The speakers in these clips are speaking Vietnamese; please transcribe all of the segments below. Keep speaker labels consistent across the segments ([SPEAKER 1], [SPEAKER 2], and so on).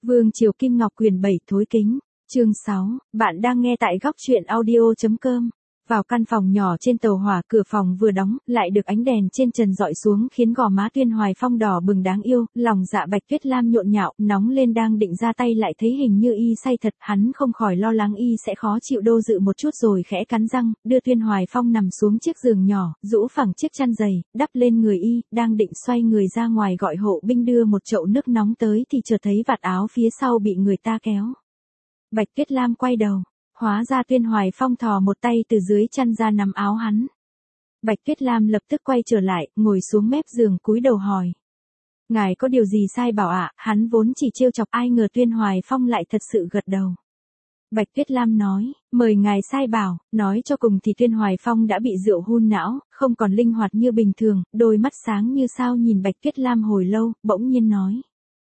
[SPEAKER 1] Vương Triều Kim Ngọc quyển 7 thối kính, chương 6, bạn đang nghe tại góc truyện audio.com. Vào căn phòng nhỏ trên tàu hỏa, cửa phòng vừa đóng, lại được ánh đèn trên trần dọi xuống khiến gò má Tuyên Hoài Phong đỏ bừng đáng yêu, lòng dạ Bạch Tuyết Lam nhộn nhạo, nóng lên đang định ra tay lại thấy hình như y say thật, hắn không khỏi lo lắng y sẽ khó chịu, do dự một chút rồi khẽ cắn răng, đưa Tuyên Hoài Phong nằm xuống chiếc giường nhỏ, rũ phẳng chiếc chăn dày, đắp lên người y, đang định xoay người ra ngoài gọi hộ binh đưa một chậu nước nóng tới thì chợt thấy vạt áo phía sau bị người ta kéo. Bạch Tuyết Lam quay đầu. Hóa ra Tuyên Hoài Phong thò một tay từ dưới chăn ra nắm áo hắn. Bạch Tuyết Lam lập tức quay trở lại, ngồi xuống mép giường cúi đầu hỏi. Ngài có điều gì sai bảo ạ? Hắn vốn chỉ trêu chọc, ai ngờ Tuyên Hoài Phong lại thật sự gật đầu. Bạch Tuyết Lam nói, mời ngài sai bảo, nói cho cùng thì Tuyên Hoài Phong đã bị rượu hun não, không còn linh hoạt như bình thường, đôi mắt sáng như sao nhìn Bạch Tuyết Lam hồi lâu, bỗng nhiên nói.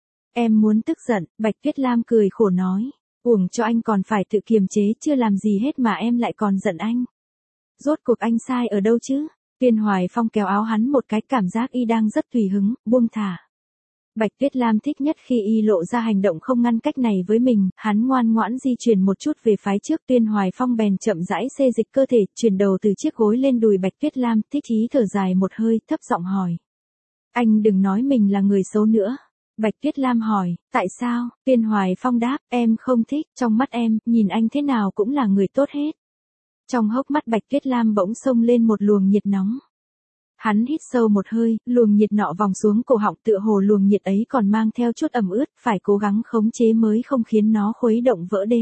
[SPEAKER 1] Em muốn tức giận, Bạch Tuyết Lam cười khổ nói. Uổng cho anh còn phải tự kiềm chế, chưa làm gì hết mà em lại còn giận anh. Rốt cuộc anh sai ở đâu chứ? Tuyên Hoài Phong kéo áo hắn một cái, cảm giác y đang rất tùy hứng, buông thả. Bạch Tuyết Lam thích nhất khi y lộ ra hành động không ngăn cách này với mình, hắn ngoan ngoãn di chuyển một chút về phái trước. Tuyên Hoài Phong bèn chậm rãi xê dịch cơ thể, chuyển đầu từ chiếc gối lên đùi Bạch Tuyết Lam, thích chí thở dài một hơi, thấp giọng hỏi. Anh đừng nói mình là người xấu nữa. Bạch Tuyết Lam hỏi, tại sao? Tuyên Hoài Phong đáp, em không thích, trong mắt em, nhìn anh thế nào cũng là người tốt hết. Trong hốc mắt Bạch Tuyết Lam bỗng xông lên một luồng nhiệt nóng. Hắn hít sâu một hơi, luồng nhiệt nọ vòng xuống cổ họng, tựa hồ luồng nhiệt ấy còn mang theo chút ẩm ướt, phải cố gắng khống chế mới không khiến nó khuấy động vỡ đê.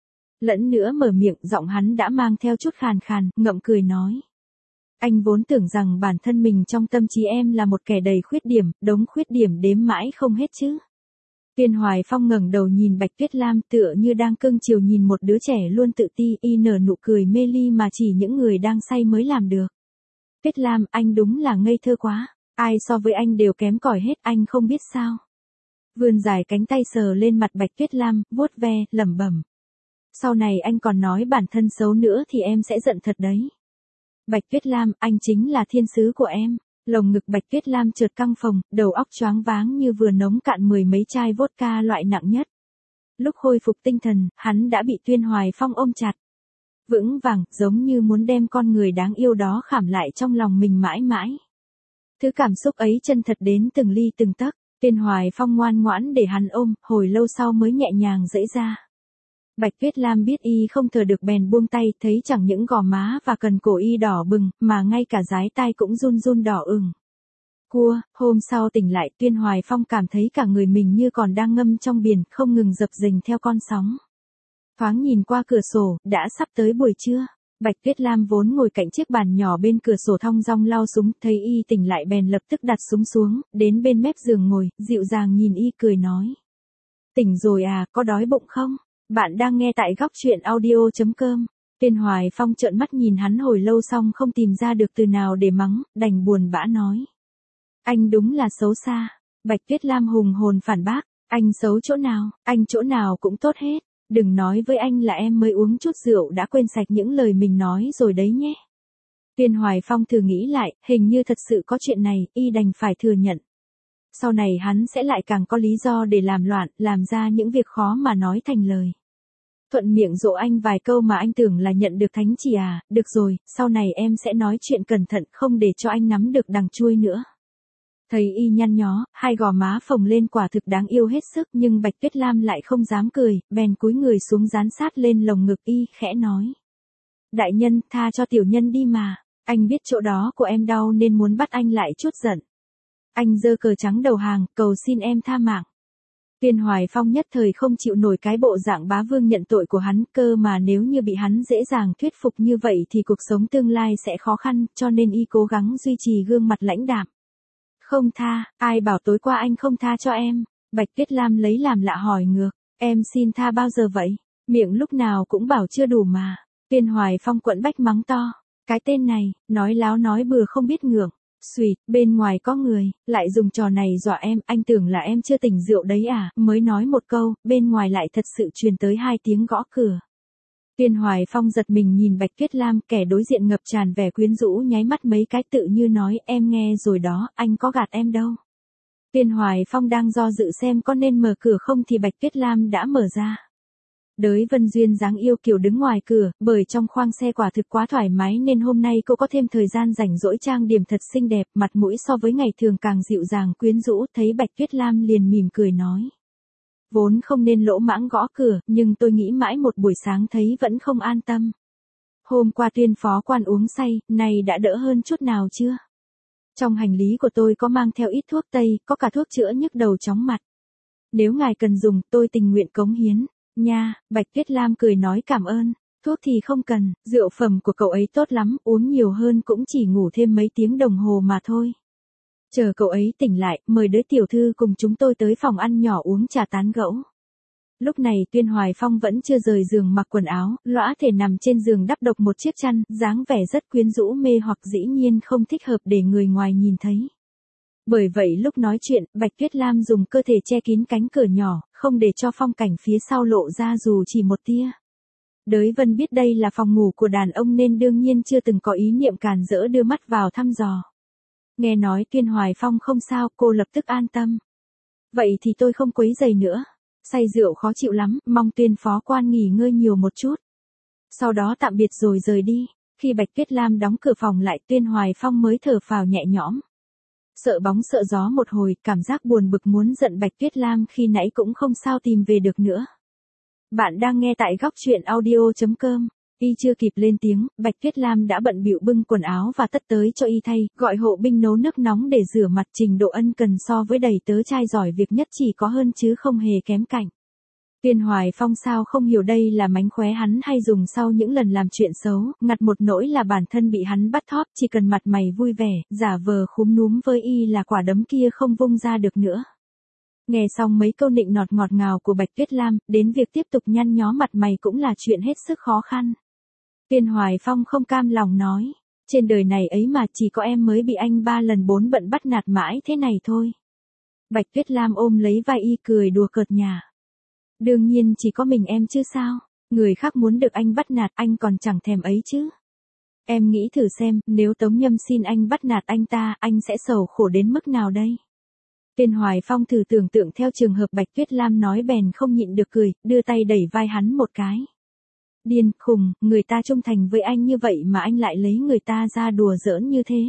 [SPEAKER 1] Lẫn nữa mở miệng, giọng hắn đã mang theo chút khàn khàn, ngậm cười nói. Anh vốn tưởng rằng bản thân mình trong tâm trí em là một kẻ đầy khuyết điểm, đống khuyết điểm đếm mãi không hết chứ. Tuyên Hoài Phong ngẩng đầu nhìn Bạch Tuyết Lam, tựa như đang cưng chiều nhìn một đứa trẻ luôn tự ti, y nở nụ cười mê ly mà chỉ những người đang say mới làm được. Tuyết Lam, anh đúng là ngây thơ quá, ai so với anh đều kém cỏi hết, anh không biết sao. Vươn dài cánh tay sờ lên mặt Bạch Tuyết Lam, vuốt ve, lẩm bẩm. Sau này anh còn nói bản thân xấu nữa thì em sẽ giận thật đấy. Bạch Tuyết Lam, anh chính là thiên sứ của em. Lồng ngực Bạch Tuyết Lam chợt căng phồng, đầu óc choáng váng như vừa nống cạn 10 mấy chai vodka loại nặng nhất. Lúc khôi phục tinh thần, hắn đã bị Tuyên Hoài Phong ôm chặt. Vững vàng, giống như muốn đem con người đáng yêu đó khảm lại trong lòng mình mãi mãi. Thứ cảm xúc ấy chân thật đến từng ly từng tấc. Tuyên Hoài Phong ngoan ngoãn để hắn ôm, hồi lâu sau mới nhẹ nhàng giãy ra. Bạch Tuyết Lam biết y không thở được bèn buông tay, thấy chẳng những gò má và cần cổ y đỏ bừng, mà ngay cả dái tai cũng run run đỏ ửng. Hôm sau tỉnh lại, Tuyên Hoài Phong cảm thấy cả người mình như còn đang ngâm trong biển, không ngừng dập dềnh theo con sóng. Thoáng nhìn qua cửa sổ, đã sắp tới buổi trưa. Bạch Tuyết Lam vốn ngồi cạnh chiếc bàn nhỏ bên cửa sổ thong dong lau súng, thấy y tỉnh lại bèn lập tức đặt súng xuống, đến bên mép giường ngồi, dịu dàng nhìn y cười nói. Tỉnh rồi à, có đói bụng không? Bạn đang nghe tại góc truyện audio.com. Tuyên Hoài Phong trợn mắt nhìn hắn hồi lâu xong không tìm ra được từ nào để mắng, đành buồn bã nói. Anh đúng là xấu xa. Bạch Tuyết Lam hùng hồn phản bác. Anh xấu chỗ nào, anh chỗ nào cũng tốt hết. Đừng nói với anh là em mới uống chút rượu đã quên sạch những lời mình nói rồi đấy nhé. Tuyên Hoài Phong thử nghĩ lại, hình như thật sự có chuyện này, y đành phải thừa nhận. Sau này hắn sẽ lại càng có lý do để làm loạn, làm ra những việc khó mà nói thành lời. Thuận miệng dỗ anh vài câu mà anh tưởng là nhận được thánh chỉ à, được rồi, sau này em sẽ nói chuyện cẩn thận, không để cho anh nắm được đằng chui nữa. Thấy y nhăn nhó, hai gò má phồng lên quả thực đáng yêu hết sức, nhưng Bạch Tuyết Lam lại không dám cười, bèn cúi người xuống dán sát lên lồng ngực y, khẽ nói. Đại nhân, tha cho tiểu nhân đi mà, anh biết chỗ đó của em đau nên muốn bắt anh lại chút giận. Anh giơ cờ trắng đầu hàng, cầu xin em tha mạng. Tuyên Hoài Phong nhất thời không chịu nổi cái bộ dạng bá vương nhận tội của hắn, cơ mà nếu như bị hắn dễ dàng thuyết phục như vậy thì cuộc sống tương lai sẽ khó khăn, cho nên y cố gắng duy trì gương mặt lãnh đạm. Không tha, ai bảo tối qua anh không tha cho em? Bạch Tuyết Lam lấy làm lạ hỏi ngược, em xin tha bao giờ vậy? Miệng lúc nào cũng bảo chưa đủ mà. Tuyên Hoài Phong quẫn bách mắng to, cái tên này, nói láo nói bừa không biết ngượng. Xùyt, bên ngoài có người, lại dùng trò này dọa em, anh tưởng là em chưa tỉnh rượu đấy à, mới nói một câu, bên ngoài lại thật sự truyền tới 2 tiếng gõ cửa. Tuyên Hoài Phong giật mình nhìn Bạch Tuyết Lam, kẻ đối diện ngập tràn vẻ quyến rũ nháy mắt mấy cái tự như nói, em nghe rồi đó, anh có gạt em đâu. Tuyên Hoài Phong đang do dự xem có nên mở cửa không thì Bạch Tuyết Lam đã mở ra. Đới Vân Duyên dáng yêu kiều đứng ngoài cửa, bởi trong khoang xe quả thực quá thoải mái nên hôm nay cô có thêm thời gian rảnh rỗi trang điểm thật xinh đẹp, mặt mũi so với ngày thường càng dịu dàng quyến rũ, thấy Bạch Tuyết Lam liền mỉm cười nói. Vốn không nên lỗ mãng gõ cửa, nhưng tôi nghĩ mãi một buổi sáng thấy vẫn không an tâm. Hôm qua Tuyên phó quan uống say, nay đã đỡ hơn chút nào chưa? Trong hành lý của tôi có mang theo ít thuốc tây, có cả thuốc chữa nhức đầu chóng mặt. Nếu ngài cần dùng, tôi tình nguyện cống hiến. Nha, Bạch Tuyết Lam cười nói cảm ơn. Thuốc thì không cần, rượu phẩm của cậu ấy tốt lắm, uống nhiều hơn cũng chỉ ngủ thêm mấy tiếng đồng hồ mà thôi. Chờ cậu ấy tỉnh lại, mời đứa tiểu thư cùng chúng tôi tới phòng ăn nhỏ uống trà tán gẫu. Lúc này Tuyên Hoài Phong vẫn chưa rời giường mặc quần áo, lõa thể nằm trên giường đắp độc một chiếc chăn, dáng vẻ rất quyến rũ mê hoặc dĩ nhiên không thích hợp để người ngoài nhìn thấy. Bởi vậy lúc nói chuyện, Bạch Tuyết Lam dùng cơ thể che kín cánh cửa nhỏ, không để cho phong cảnh phía sau lộ ra dù chỉ một tia. Đới Vân biết đây là phòng ngủ của đàn ông nên đương nhiên chưa từng có ý niệm càn rỡ đưa mắt vào thăm dò. Nghe nói Tuyên Hoài Phong không sao, cô lập tức an tâm. Vậy thì tôi không quấy rầy nữa. Say rượu khó chịu lắm, mong Tuyên phó quan nghỉ ngơi nhiều một chút. Sau đó tạm biệt rồi rời đi. Khi Bạch Tuyết Lam đóng cửa phòng lại, Tuyên Hoài Phong mới thở phào nhẹ nhõm. Sợ bóng sợ gió một hồi, cảm giác buồn bực muốn giận Bạch Tuyết Lam khi nãy cũng không sao tìm về được nữa. Bạn đang nghe tại góc truyện audio.com. Y chưa kịp lên tiếng, Bạch Tuyết Lam đã bận bịu bưng quần áo và tất tới cho Y thay, gọi hộ binh nấu nước nóng để rửa mặt. Trình độ ân cần so với đầy tớ trai giỏi việc nhất chỉ có hơn chứ không hề kém cạnh. Tuyên Hoài Phong sao không hiểu đây là mánh khóe hắn hay dùng sau những lần làm chuyện xấu, ngặt một nỗi là bản thân bị hắn bắt thóp, chỉ cần mặt mày vui vẻ, giả vờ khúm núm với Y là quả đấm kia không vung ra được nữa. Nghe xong mấy câu nịnh nọt ngọt ngào của Bạch Tuyết Lam, đến việc tiếp tục nhăn nhó mặt mày cũng là chuyện hết sức khó khăn. Tuyên Hoài Phong không cam lòng nói, trên đời này ấy mà chỉ có em mới bị anh 3 lần 4 bận bắt nạt mãi thế này thôi. Bạch Tuyết Lam ôm lấy vai Y cười đùa cợt nhả. Đương nhiên chỉ có mình em chứ sao, người khác muốn được anh bắt nạt anh còn chẳng thèm ấy chứ. Em nghĩ thử xem, nếu Tống Nhâm xin anh bắt nạt anh ta, anh sẽ sầu khổ đến mức nào đây? Tuyên Hoài Phong thử tưởng tượng theo trường hợp Bạch Tuyết Lam nói bèn không nhịn được cười, đưa tay đẩy vai hắn một cái. Điên, khùng, người ta trung thành với anh như vậy mà anh lại lấy người ta ra đùa giỡn như thế.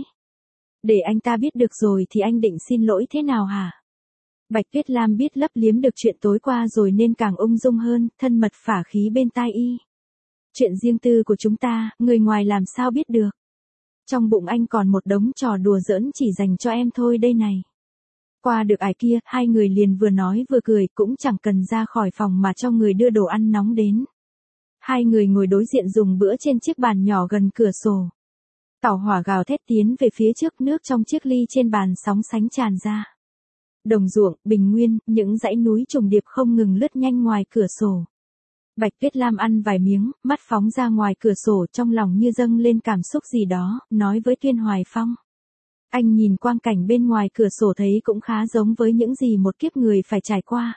[SPEAKER 1] Để anh ta biết được rồi thì anh định xin lỗi thế nào hả? Bạch Tuyết Lam biết lấp liếm được chuyện tối qua rồi nên càng ung dung hơn, thân mật phả khí bên tai Y. Chuyện riêng tư của chúng ta, người ngoài làm sao biết được. Trong bụng anh còn một đống trò đùa giỡn chỉ dành cho em thôi đây này. Qua được ải kia, hai người liền vừa nói vừa cười, cũng chẳng cần ra khỏi phòng mà cho người đưa đồ ăn nóng đến. Hai người ngồi đối diện dùng bữa trên chiếc bàn nhỏ gần cửa sổ. Tàu hỏa gào thét tiến về phía trước, nước trong chiếc ly trên bàn sóng sánh tràn ra. Đồng ruộng, bình nguyên, những dãy núi trùng điệp không ngừng lướt nhanh ngoài cửa sổ. Bạch Tuyết Lam ăn vài miếng, mắt phóng ra ngoài cửa sổ, trong lòng như dâng lên cảm xúc gì đó, nói với Tuyên Hoài Phong. Anh nhìn quang cảnh bên ngoài cửa sổ thấy cũng khá giống với những gì một kiếp người phải trải qua.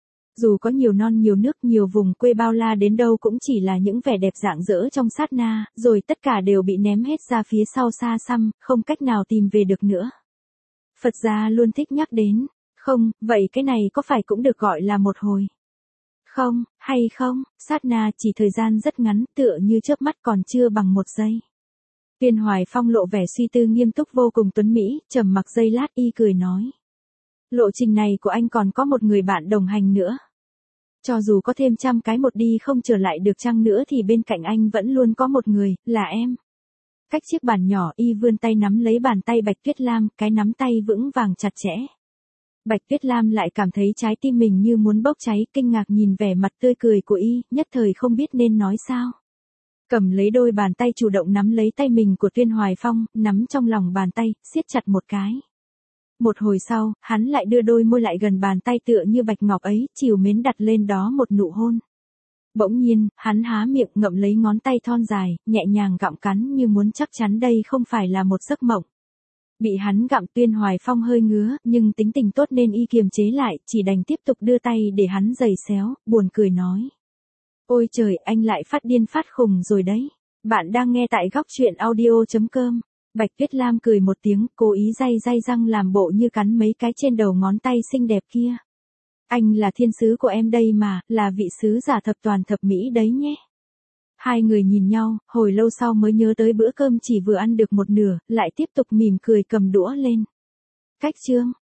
[SPEAKER 1] Dù có nhiều non nhiều nước nhiều vùng quê bao la đến đâu cũng chỉ là những vẻ đẹp rạng rỡ trong sát na, rồi tất cả đều bị ném hết ra phía sau xa xăm, không cách nào tìm về được nữa. Phật gia luôn thích nhắc đến, không, vậy cái này có phải cũng được gọi là một hồi? Không, hay không, sát na chỉ thời gian rất ngắn, tựa như chớp mắt còn chưa bằng một giây. Tuyên Hoài Phong lộ vẻ suy tư nghiêm túc vô cùng tuấn mỹ, trầm mặc giây lát Y cười nói. Lộ trình này của anh còn có một người bạn đồng hành nữa. Cho dù có thêm 100 cái một đi không trở lại được chăng nữa thì bên cạnh anh vẫn luôn có một người, là em. Cách chiếc bàn nhỏ Y vươn tay nắm lấy bàn tay Bạch Tuyết Lam, cái nắm tay vững vàng chặt chẽ. Bạch Tuyết Lam lại cảm thấy trái tim mình như muốn bốc cháy, kinh ngạc nhìn vẻ mặt tươi cười của Y, nhất thời không biết nên nói sao. Cầm lấy đôi bàn tay chủ động nắm lấy tay mình của Tuyên Hoài Phong, nắm trong lòng bàn tay, siết chặt một cái. Một hồi sau, hắn lại đưa đôi môi lại gần bàn tay tựa như bạch ngọc ấy, trìu mến đặt lên đó một nụ hôn. Bỗng nhiên, hắn há miệng ngậm lấy ngón tay thon dài, nhẹ nhàng gặm cắn như muốn chắc chắn đây không phải là một giấc mộng. Bị hắn gặm Tuyên Hoài Phong hơi ngứa, nhưng tính tình tốt nên Y kiềm chế lại, chỉ đành tiếp tục đưa tay để hắn giày xéo, buồn cười nói. Ôi trời, anh lại phát điên phát khùng rồi đấy. Bạn đang nghe tại góc truyện audio.com. Bạch Tuyết Lam cười một tiếng, cố ý day răng làm bộ như cắn mấy cái trên đầu ngón tay xinh đẹp kia. Anh là thiên sứ của em đây mà, là vị sứ giả thập toàn thập mỹ đấy nhé. Hai người nhìn nhau, hồi lâu sau mới nhớ tới bữa cơm chỉ vừa ăn được một nửa, lại tiếp tục mỉm cười cầm đũa lên. Cách chương